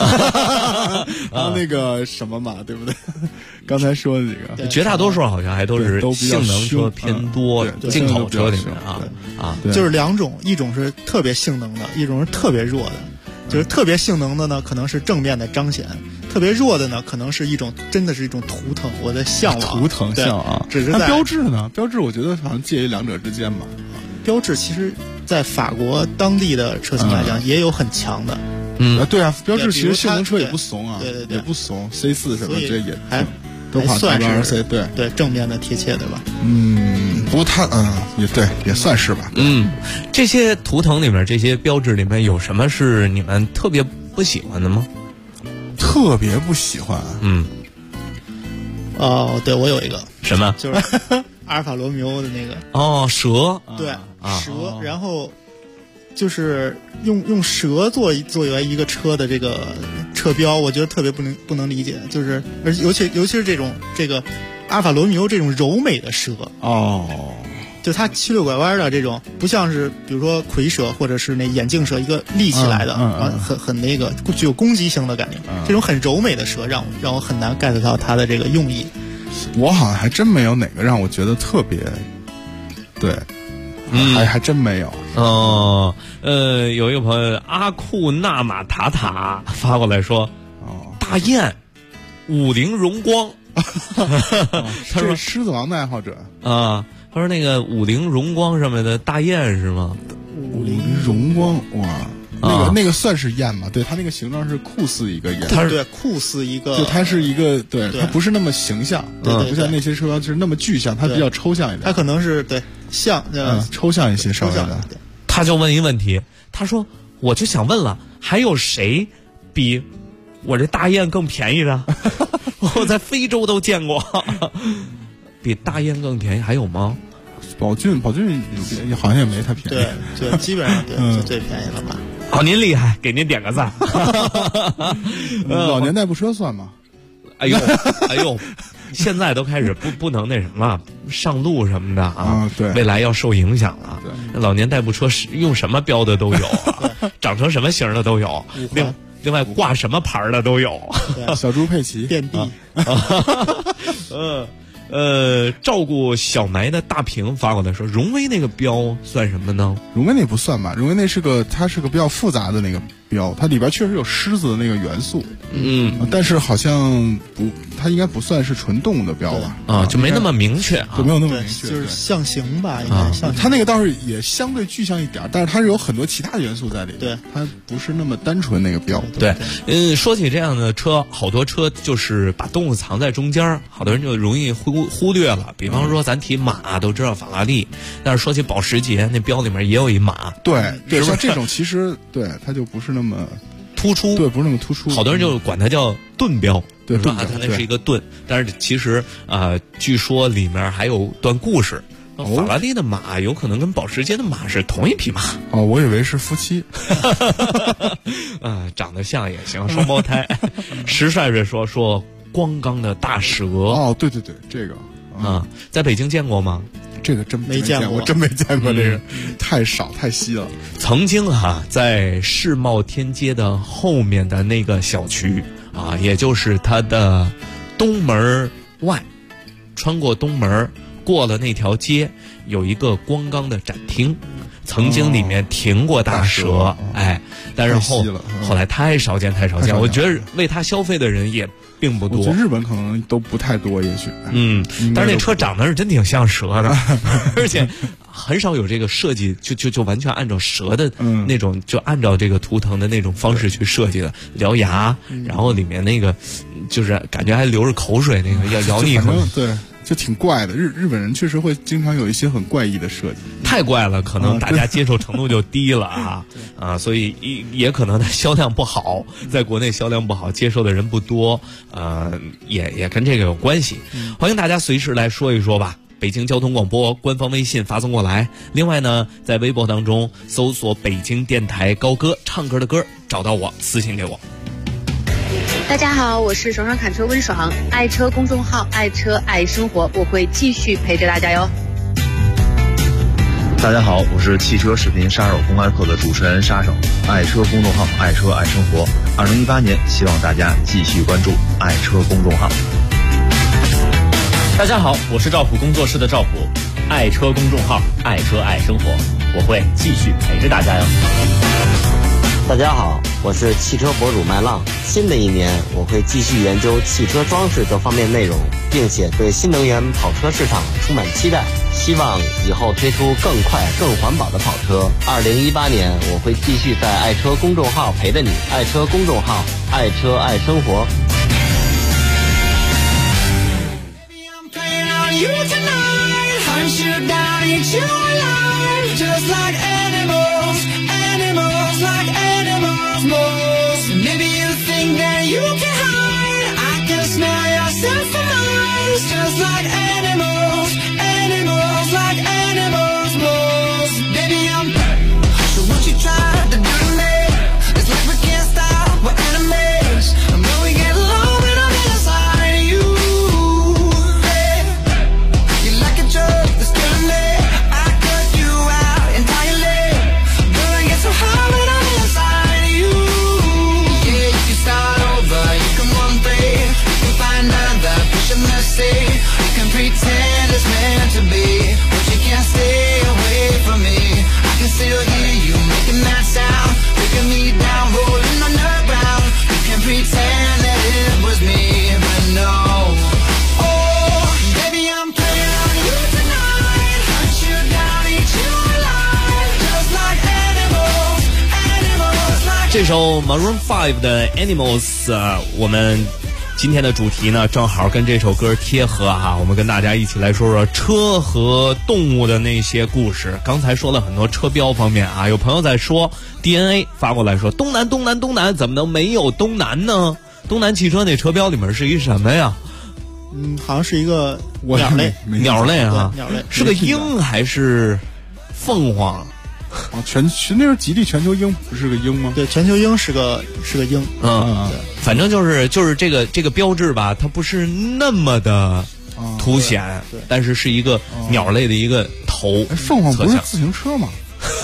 那个什么马对不对？刚才说的这个绝大多数好像还都是性能车偏多，进口车里面就是2种，一种是特别性能的，一种是特别弱的。就是特别性能的呢，可能是正面的彰显；特别弱的呢，可能是真的是一种图腾，我的向往。 图腾向往， 只是在标志呢？标志我觉得好像介于2者之间吧。 标志其实，在法国当地的车型来讲，也有很强的。 对啊，标志其实性能车也不怂啊， 对， 也不怂 C4 什么这也还算是对正面的贴切的吧。 不过它也对，也算是吧。 这些图腾里面，这些标志里面有什么是你们特别不喜欢的吗？ 特别不喜欢。 对，我有一个什么， 就是阿尔法罗密欧的那个蛇。 对，蛇，然后就是用蛇作为一个车的这个车标，我觉得特别不能理解，就是尤其是这个阿尔法罗密欧这种柔美的蛇就它七溜拐弯的这种，不像是比如说蝰蛇或者是那眼镜蛇一个立起来的，很那个具有攻击性的感觉。这种很柔美的蛇让我很难 get 到它的这个用意。 我好像还真没有哪个让我觉得特别对。还真没有。 有一个朋友阿库纳马塔塔发过来说，大雁50荣光， 他说狮子王的爱好者啊，他说那个50荣光上面的大雁是吗 ？50荣光哇，那个算是雁吗？对，它那个形状是酷似一个雁， 它是酷似一个， 就它是一个对，它不是那么形象，不像那些车标就是那么具象，它比较抽象一点。 它可能是抽象一些稍微的。 他就问一问题，他说我就想问了，还有谁比我这大雁更便宜的？我在非洲都见过，比大雁更便宜还有吗？ 宝骏好像也没它便宜， 对，基本上就最便宜了吧。 好，您厉害，给您点个赞。 老年代步车算吗？ 哎呦，现在都开始不能那什么上路什么的啊， 对， 未来要受影响了。老年代步车用什么标的都有，长成什么型的都有，另外挂什么牌的都有。 小猪佩奇遍地。 照顾小埋的大屏发过来说，荣威那个标算什么呢？ 荣威那不算吧，荣威那它是个比较复杂的那个标，它里边确实有狮子的那个元素，但是好像它应该不算是纯动物的标吧？ 就没那么明确， 就没有那么明确， 就是象形吧，应该象形。 它那个倒是也相对具象一点，但是它是有很多其他元素在里面， 对， 它不是那么单纯那个标。 对，说起这样的车，好多车就是把动物藏在中间，好多人就容易忽略了。比方说咱提马都知道法拉利，但是说起保时捷，那标里面也有一马。 对，像这种其实对它就不是那么突出， 对，不是那么突出。 好多人就管它叫盾标， 对， 它那是一个盾，但是其实据说里面还有段故事。 法拉利的马有可能跟保时捷的马是同一匹马。 哦，我以为是夫妻。 长得像也行，双胞胎。石帅帅说光钢的大蛇。 哦，对，这个在北京见过吗？ 这个真没见过， 我真没见过，这个太少太稀了。 曾经在世贸天阶的后面的那个小区也就是它的东门外，穿过东门过了那条街，有一个光钢的展厅，曾经里面停过大蛇，但是后来太少见，我觉得为它消费的人也并不多。 我觉得日本可能都不太多，也许。 但是那车长得是真挺像蛇的，而且很少有这个设计就完全按照蛇的那种，就按照这个图腾的那种方式去设计的，獠牙，然后里面那个就是感觉还流着口水，那个要咬你一口。 对。就挺怪的，日本人确实会经常有一些很怪异的设计， 太怪了，可能大家接受程度就低了所以也可能它销量不好，在国内销量不好，接受的人不多，也跟这个有关系。欢迎大家随时来说一说吧。北京交通广播官方微信发送过来，另外呢，在微博当中搜索北京电台高歌唱歌的歌，找到我私信给我。 大家好，我是爽爽侃车温爽，爱车公众号，爱车爱生活，我会继续陪着大家哟。 大家好，我是汽车视频杀手公开课的主持人杀手，爱车公众号，爱车爱生活。2018年，希望大家继续关注爱车公众号。 大家好，我是赵普工作室的赵普，爱车公众号，爱车爱生活，我会继续陪着大家哟。 大家好，我是汽车博主麦浪。新的一年，我会继续研究汽车装饰各方面内容，并且对新能源跑车市场充满期待。希望以后推出更快、更环保的跑车。2018年，我会继续在爱车公众号陪着你。爱车公众号，爱车爱生活。 Maybe you think that you can hide. I can smell yourself for miles. Just like animals, animals, like animals, moles. Baby, I'm so what you try to do to me? It's like we can't stop, we're enemies. I know we get along when I'm inside you. Yeah. You're like a drug that's killing me. I cut you out entirely. But I get so high when I'm inside you. Start over, you can run free, you can find another, push a mercy. You can pretend it's meant to be, but you can't stay away from me. I can still hear you making that sound, breaking me down, rolling on the ground. You can pretend that it was me, but no. Oh, baby, I'm playing on you tonight. Hunt you down, eat you alive, just like animals, animals like. 这首 Maroon 5的 Animals， 我们今天的主题呢正好跟这首歌贴合我们跟大家一起来说说车和动物的那些故事。刚才说了很多车标方面有朋友在说 DNA 发过来说东南东南东南，怎么能没有东南呢？东南汽车那车标里面是一什么呀？ 好像是一个鸟类， 鸟类鸟类是个鹰还是凤凰？ 那是吉利全球鹰，不是个鹰吗？ 对，全球鹰是个鹰。 反正就是这个标志吧，它不是那么的凸显，但是是一个鸟类的一个头。 凤凰不是自行车吗？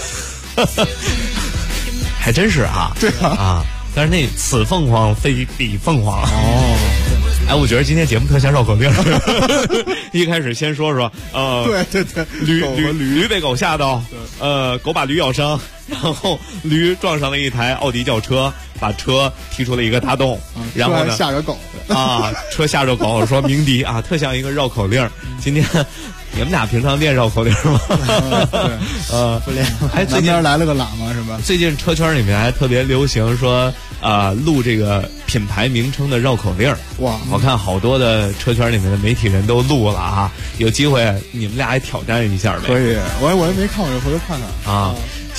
还真是对但是那此凤凰非彼凤凰我觉得今天节目特像绕口令。一开始先说说对， 驴被狗吓到，狗把驴咬伤，然后驴撞上了一台奥迪轿车，把车踢出了一个大洞，然后呢吓着狗车吓着狗，说鸣笛特像一个绕口令。今天你们俩平常练绕口令吗？ 不练。 最近来了个喇嘛是吧？ 最近车圈里面还特别流行说录这个品牌名称的绕口令。 哇， 我看好多的车圈里面的媒体人都录了有机会你们俩也挑战一下呗。 可以，我也没看过，回头看看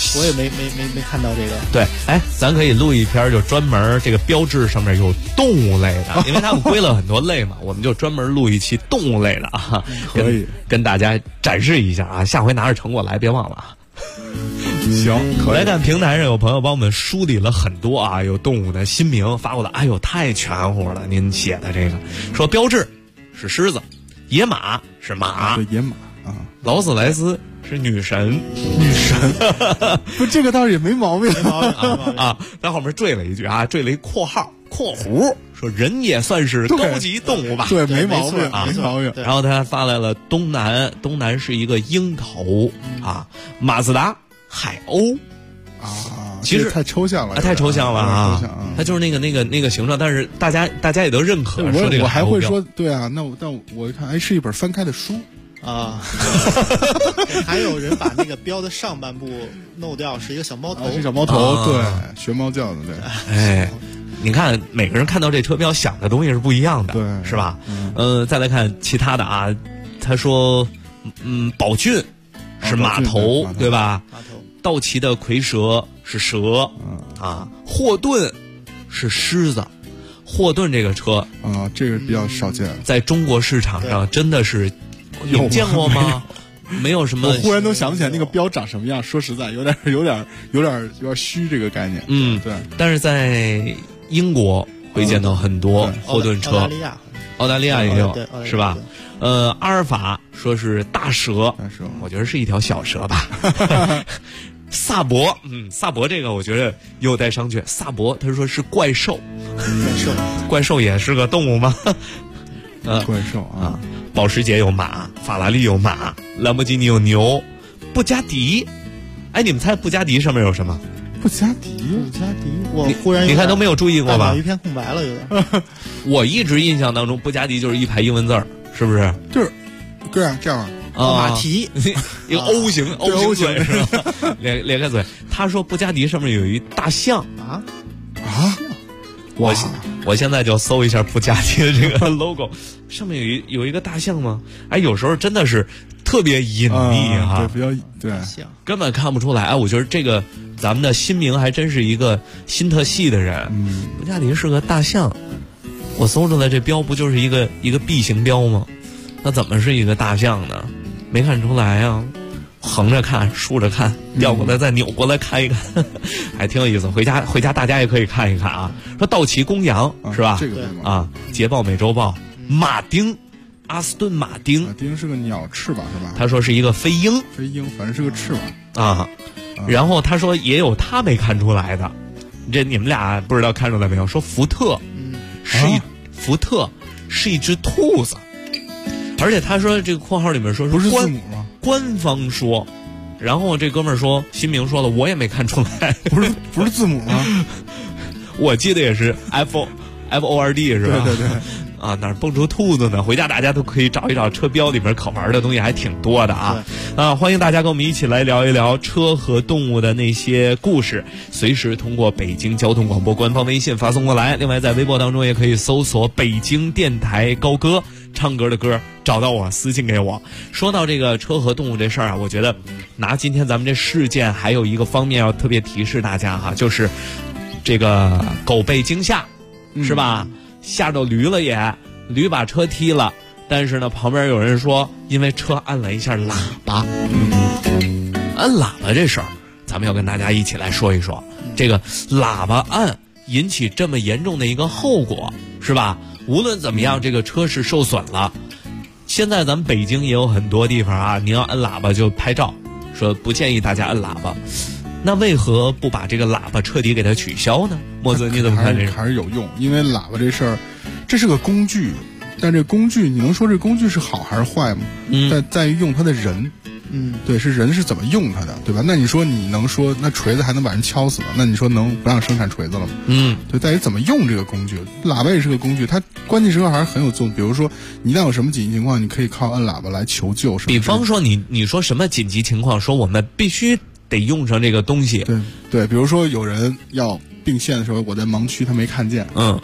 我也没看到这个。 对，咱可以录一篇，就专门这个标志上面有动物类的，因为他们归了很多类嘛，我们就专门录一期动物类的啊， 可以跟大家展示一下啊，下回拿着成果来，别忘了啊。 行， 来看平台上有朋友帮我们梳理了很多啊，有动物的新名发过来，哎呦太全乎了，您写的这个说标志是狮子，野马是马， 对，野马啊， 劳斯莱斯是女神， 不，这个倒是也没毛病， 啊，在后面缀了一句啊，缀了一括号括弧，说人也算是高级动物吧， 对，没毛病啊，没毛病。 然后他发来了东南是一个鹰头啊，马自达海鸥啊， 其实太抽象了， 太抽象了啊，它就是那个形状，但是大家也都认可。 我还会说，对啊，但我一看，是一本翻开的书。 啊，还有人把那个标的上半部弄掉，是一个小猫头， 是小猫头，对，学猫叫的， 对。你看每个人看到这车标想的东西是不一样的， 对， 是吧？再来看其他的啊，他说，宝骏是马头，对吧？ 马头。 道奇的蝰蛇是蛇，霍顿是狮子。霍顿这个车啊，这个比较少见， 在中国市场上真的是。有见过吗？没有什么。 我忽然都想不起来那个标长什么样。说实在，有点虚这个概念。对。 但是在英国会见到很多霍顿车，澳大利亚也有，是吧？阿尔法说是大蛇，我觉得是一条小蛇吧。萨博，萨博这个我觉得有待商榷。萨博他说是怪兽，怪兽也是个动物吗？ 怪兽啊。 保时捷有马，法拉利有马，兰博基尼有牛，布加迪，你们猜布加迪上面有什么？ 布加迪， 我忽然你看都没有注意过吧？ 一片空白了，有点。 我一直印象当中，布加迪就是一排英文字儿，是不是？ 就是，对啊，这样马蹄， 一个 O 型嘴是吧？咧开嘴。他说布加迪上面有一大象啊。 我现在就搜一下布加迪的这个 logo， 上面有一个大象吗？有时候真的是特别隐秘对，比较对， 根本看不出来。我觉得这个咱们的新名还真是一个新特系的人。布加迪是个大象，我搜出来这标不就是一个 B 型标吗？那怎么是一个大象呢？没看出来啊。横着看，竖着看，调过来再扭过来看一看，还挺有意思。回家大家也可以看一看啊。说道奇公羊是吧？ 这个捷豹、美洲豹、马丁、阿斯顿马丁。 马丁是个鸟翅膀是吧？ 他说是一个飞鹰， 反正是个翅膀啊。然后他说也有他没看出来的，这你们俩不知道看出来没有？说福特，福特是一只兔子，而且他说这个括号里面说不是字母吗？ 官方说，然后这哥们儿说，新明说了，我也没看出来， 不是字母吗？ 我记得也是 FORD 是吧？ 对。 哪儿蹦出兔子呢？回家大家都可以找一找车标里面可玩的东西还挺多的啊！欢迎大家跟我们一起来聊一聊车和动物的那些故事，随时通过北京交通广播官方微信发送过来。另外在微博当中也可以搜索北京电台高歌，唱歌的歌，找到我私信给我。说到这个车和动物这事儿我觉得拿今天咱们这事件还有一个方面要特别提示大家就是这个狗被惊吓，是吧？吓着驴了也，驴把车踢了，但是呢旁边有人说因为车按了一下喇叭。按喇叭这事儿咱们要跟大家一起来说一说，这个喇叭按引起这么严重的一个后果，是吧？无论怎么样这个车是受损了，现在咱们北京也有很多地方你要按喇叭就拍照，说不建议大家按喇叭，那为何不把这个喇叭彻底给它取消呢？莫子你怎么看这个？ 还是有用，因为喇叭这事儿，这是个工具，但这工具你能说这工具是好还是坏吗？但在于用它的人。对，是人是怎么用它的，对吧？那你说你能说那锤子还能把人敲死了？那你说能不让生产锤子了吗？对，在于怎么用这个工具。喇叭也是个工具，它关键时候还是很有作用。比如说你一旦有什么紧急情况，你可以靠按喇叭来求救。 比方说你说什么紧急情况，说我们必须得用上这个东西。 对，比如说有人要并线的时候，我在盲区他没看见。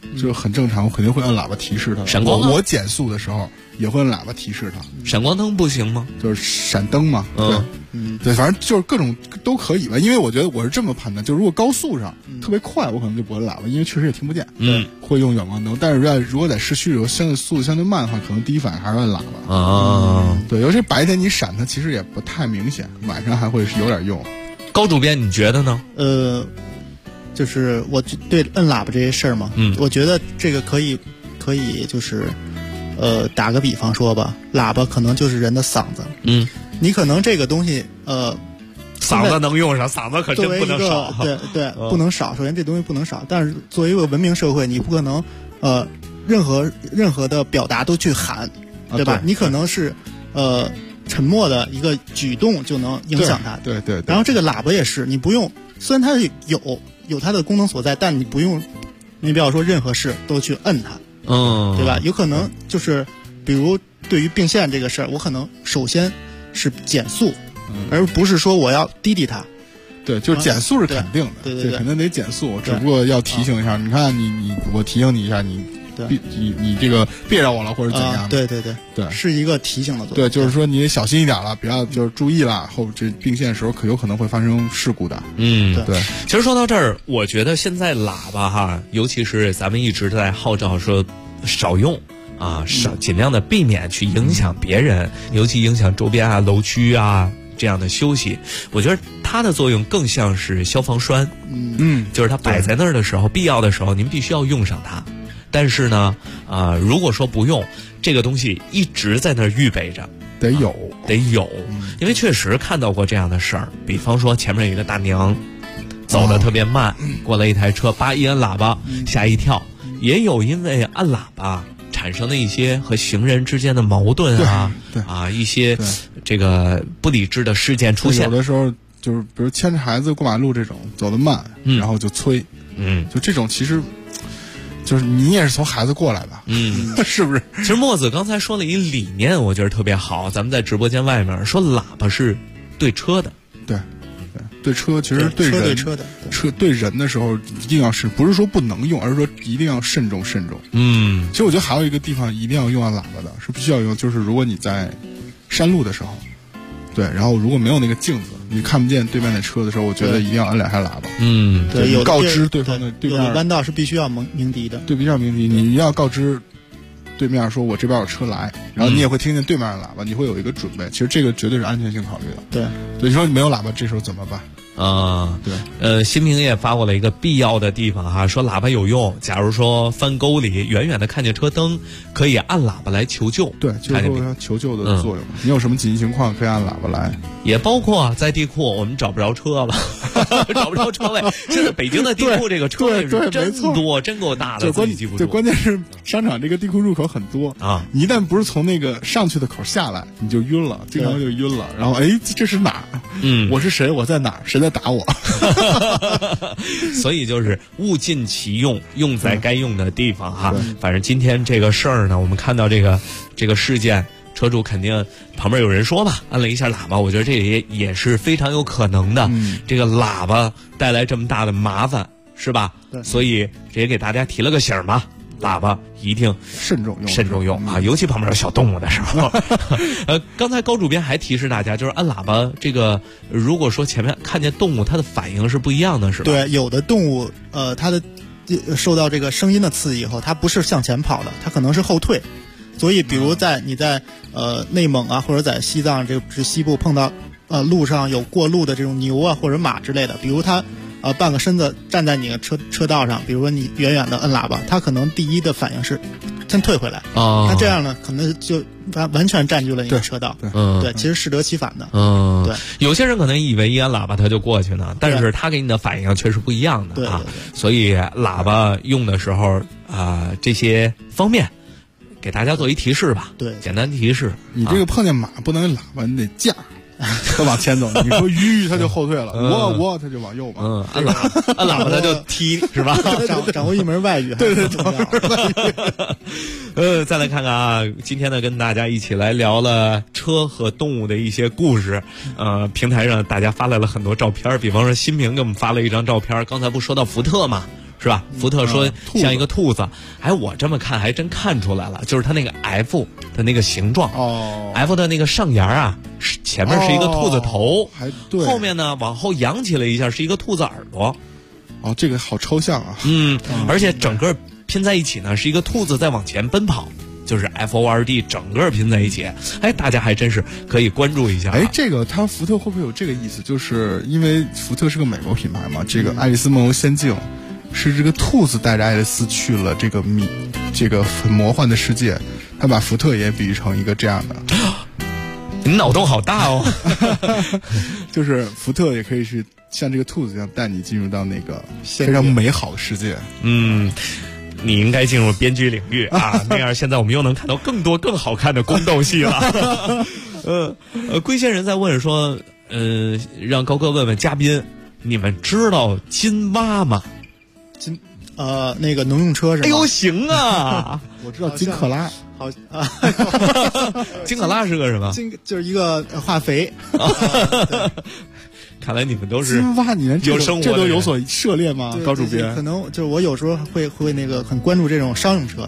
就很正常，我肯定会按喇叭提示他。 闪光灯， 我减速的时候也会按喇叭提示他。 闪光灯不行吗？ 就是闪灯嘛，对，反正就是各种都可以吧。因为我觉得我是这么判断，就如果高速上特别快，我可能就不按喇叭，因为确实也听不见，会用远光灯。但是如果在市区里头速度相对慢的话，可能第一反应还是按喇叭啊。 对，尤其白天你闪它，其实也不太明显，晚上还会有点用。 高主编，你觉得呢？ 就是我对摁喇叭这些事儿嘛，我觉得这个可以就是打个比方说吧，喇叭可能就是人的嗓子，你可能这个东西嗓子能用上，嗓子可真不能少。 对，不能少。首先这东西不能少，但是作为一个文明社会，你不可能任何的表达都去喊，对吧？你可能是沉默的一个举动就能影响它。 对。 然后这个喇叭也是，你不用，虽然它有它的功能所在，但你不用，没必要说任何事都去摁它，对吧？有可能就是比如对于并线这个事儿，我可能首先是减速。而不是说我要滴它， 对，就是减速是肯定的， 对， 肯定得减速，只不过要提醒一下，你看我提醒你一下，你这个别让我了或者怎样， 对，是一个提醒的作用， 对，就是说你小心一点了，不要就是注意了，后这并线的时候有可能会发生事故的，对。 其实说到这儿，我觉得现在喇叭哈，尤其是咱们一直在号召说少用。尽量的避免去影响别人，尤其影响周边楼区这样的休息。我觉得它的作用更像是消防栓，就是它摆在那儿的时候，必要的时候您必须要用上它。但是呢，如果说不用，这个东西一直在那儿预备着， 得有， 因为确实看到过这样的事儿，比方说前面有一个大娘走得特别慢，过来一台车，一按喇叭，吓一跳。也有因为按喇叭产生的一些和行人之间的矛盾一些这个不理智的事件出现。 有的时候就是比如牵着孩子过马路这种走得慢，然后就催，就这种其实就是你也是从孩子过来的，是不是？ 其实墨子刚才说了一理念，我觉得特别好。咱们在直播间外面说，喇叭是对车的， 对车，其实对人对人的时候一定要不是说不能用，而是说一定要慎重。其实我觉得还有一个地方一定要用按喇叭的，是必须要用，就是如果你在山路的时候，对，然后如果没有那个镜子，你看不见对面的车的时候，我觉得一定要按两下喇叭。 对，有告知对方的对面， 有的弯道是必须要鸣笛的， 对，必须要鸣笛，你一定要告知对面说我这边有车来，然后你也会听见对面的喇叭，你会有一个准备。其实这个绝对是安全性考虑的。 对， 你说你没有喇叭，这时候怎么办？ 对，新平也发过了一个必要的地方说喇叭有用。假如说翻沟里远远的看见车灯，可以按喇叭来求救。 对，就是它求救的作用。你有什么紧急情况可以按喇叭来。 也包括在地库，我们找不着车了，找不着车位。现在北京的地库这个车位是真多，真够大的，自己记不住。 关键是商场这个地库入口很多一旦不是从那个上去的口下来，你就晕了，经常就晕了。然后这是哪儿？我是谁？我在哪儿？谁在打我？ 所以就是物尽其用，用在该用的地方反正今天这个事儿呢，我们看到这个事件，车主肯定旁边有人说吧，按了一下喇叭，我觉得这也是非常有可能的。这个喇叭带来这么大的麻烦，是吧？所以这也给大家提了个醒吧。喇叭一定慎重用尤其旁边有小动物的时候。刚才高主编还提示大家，就是按喇叭这个，如果说前面看见动物，它的反应是不一样的，是吧？ 对，有的动物它的受到这个声音的刺激以后，它不是向前跑的，它可能是后退。所以比如你在内蒙或者在西藏这个西部碰到路上有过路的这种牛或者马之类的，比如它半个身子站在你的车道上，比如说你远远的摁喇叭，它可能第一的反应是先退回来。那这样呢，可能就完全占据了你的车道。对，其实适得其反的。对， 有些人可能以为一按喇叭他就过去呢，但是他给你的反应却是不一样的所以喇叭用的时候这些方面给大家做一提示吧。 对， 简单提示。 你这个碰见马不能按喇叭，你得架。他往前走，你说吁他就后退了，我他就往右嘛。 按喇叭他就踢，是吧？ 掌握一门外语， 对，掌握一门外语。再来看看今天呢，跟大家一起来聊了车和动物的一些故事。平台上大家发来了很多照片，比方说新平给我们发了一张照片，刚才不说到福特嘛。 是吧？福特说像一个兔子，我这么看还真看出来了，就是它那个 F 的那个形状，F 的那个上沿啊，前面是一个兔子头， 还对， 后面呢往后扬起来一下是一个兔子耳朵。 这个好抽象啊。 而且整个拼在一起呢是一个兔子在往前奔跑。就是 FORD 整个拼在一起，大家还真是可以关注一下。 这个它福特会不会有这个意思？就是因为福特是个美国品牌嘛，这个《爱丽丝梦游仙境》是这个兔子带着爱丽丝去了这个很魔幻的世界，他把福特也比喻成一个这样的。 你脑洞好大哦！ 就是福特也可以是像这个兔子一样带你进入到那个非常美好的世界。 你应该进入编剧领域啊，那样现在我们又能看到更多更好看的宫斗戏了。龟仙人在问说，让高哥问问嘉宾，你们知道金蛙吗？ 那个农用车是吗？ 行啊！ 我知道金克拉。 好金克拉是个什么？ 就是一个化肥。 看来你们都是金蛙，你连有生活这都有所涉猎吗？高主编， 可能就是我有时候会那个很关注这种商用车。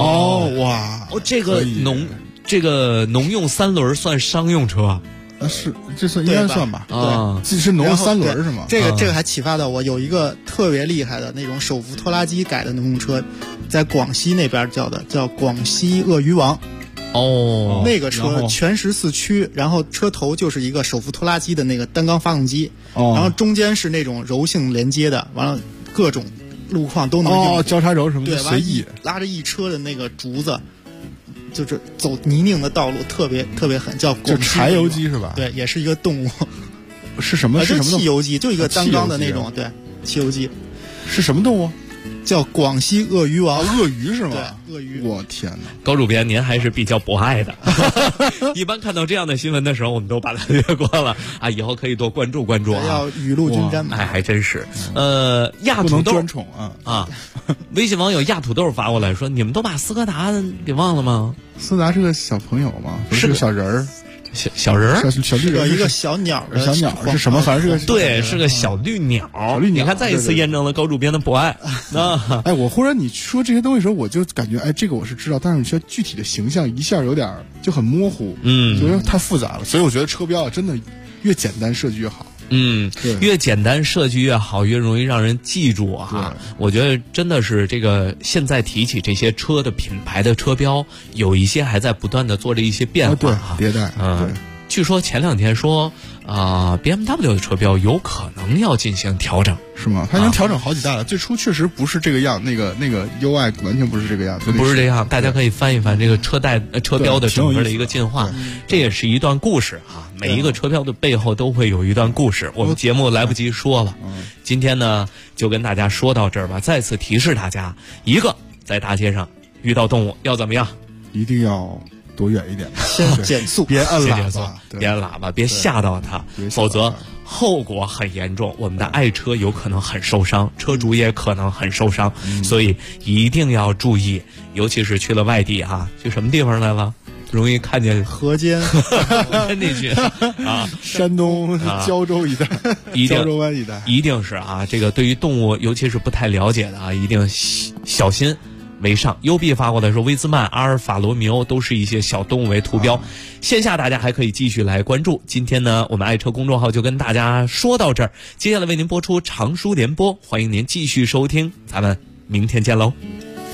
这个农用3轮算商用车？ 是，这算应该算吧？这是农用3轮是吗？ 这个还启发到我，有一个特别厉害的那种手扶拖拉机改的农用车，在广西那边叫广西鳄鱼王。那个车全时4驱，然后车头就是一个手扶拖拉机的那个单缸发动机，然后中间是那种柔性连接的，完了各种路况都能用， 交叉轴什么的随意， 拉着一车的那个竹子，就是走泥泞的道路，特别特别狠，叫就柴油机是吧？ 对，也是一个动物。 是什么？ 是汽油机，就一个单缸的那种，对，汽油机。 是什么动物？ 叫广西鳄鱼王。 鳄鱼是吗？ 对，鳄鱼。 我天哪！ 高主编，您还是比较博爱的。一般看到这样的新闻的时候，我们都把它略过了啊。以后可以多关注关注啊。 要雨露均沾嘛。 还真是。亚土豆专宠啊！ 微信网友亚土豆发过来说：“你们都把斯柯达给忘了吗？” 斯柯达是个小朋友嘛，是个小人儿。 小人儿， 小绿人， 一个小鸟的小鸟是什么？反正是个对，是个小绿鸟。你看，再一次验证了高主编的博爱。 我忽然你说这些东西的时候，我就感觉这个我是知道，但是你说具体的形象一下有点就很模糊，觉得太复杂了。所以我觉得车标真的越简单设计越好。 越简单设计越好，越容易让人记住啊！我觉得真的是这个，现在提起这些车的品牌的车标，有一些还在不断的做着一些变化迭代。 据说前2天说BMW 的车标有可能要进行调整， 是吗？它已经调整好几代了。最初确实不是这个样，那个 UI 完全不是这个样， 不是这样。大家可以翻一翻这个车标的整个的一个进化，这也是一段故事啊。每一个车标的背后都会有一段故事，我们节目来不及说了。今天呢，就跟大家说到这儿吧。再次提示大家，一个在大街上遇到动物要怎么样？ 一定要躲远一点， 先减速， 别按喇叭，别吓到它，否则后果很严重。我们的爱车有可能很受伤，车主也可能很受伤，所以一定要注意，尤其是去了外地去什么地方来了？容易看见河间那些山东胶州一带，胶州湾一带， 一定是这个对于动物，尤其是不太了解的一定小心为上。UB 发过来说，威兹曼、阿尔法罗密欧都是一些小动物为图标。线下大家还可以继续来关注。今天呢，我们爱车公众号就跟大家说到这儿，接下来为您播出长书联播，欢迎您继续收听，咱们明天见喽。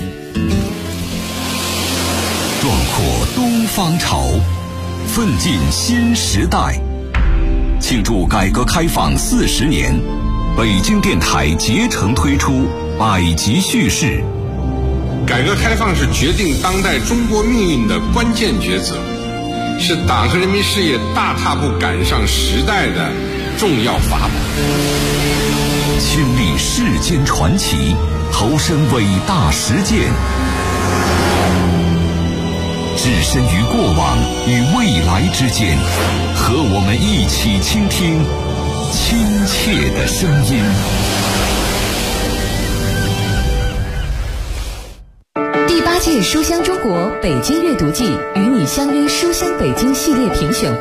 壮阔东方潮，奋进新时代。庆祝改革开放40年，北京电台竭诚推出百集叙事。 改革开放是决定当代中国命运的关键抉择，是党和人民事业大踏步赶上时代的重要法宝。 亲历世间传奇，投身伟大实践，置身于过往与未来之间，和我们一起倾听亲切的声音。 第8届书香中国北京阅读季与你相约书香北京系列评选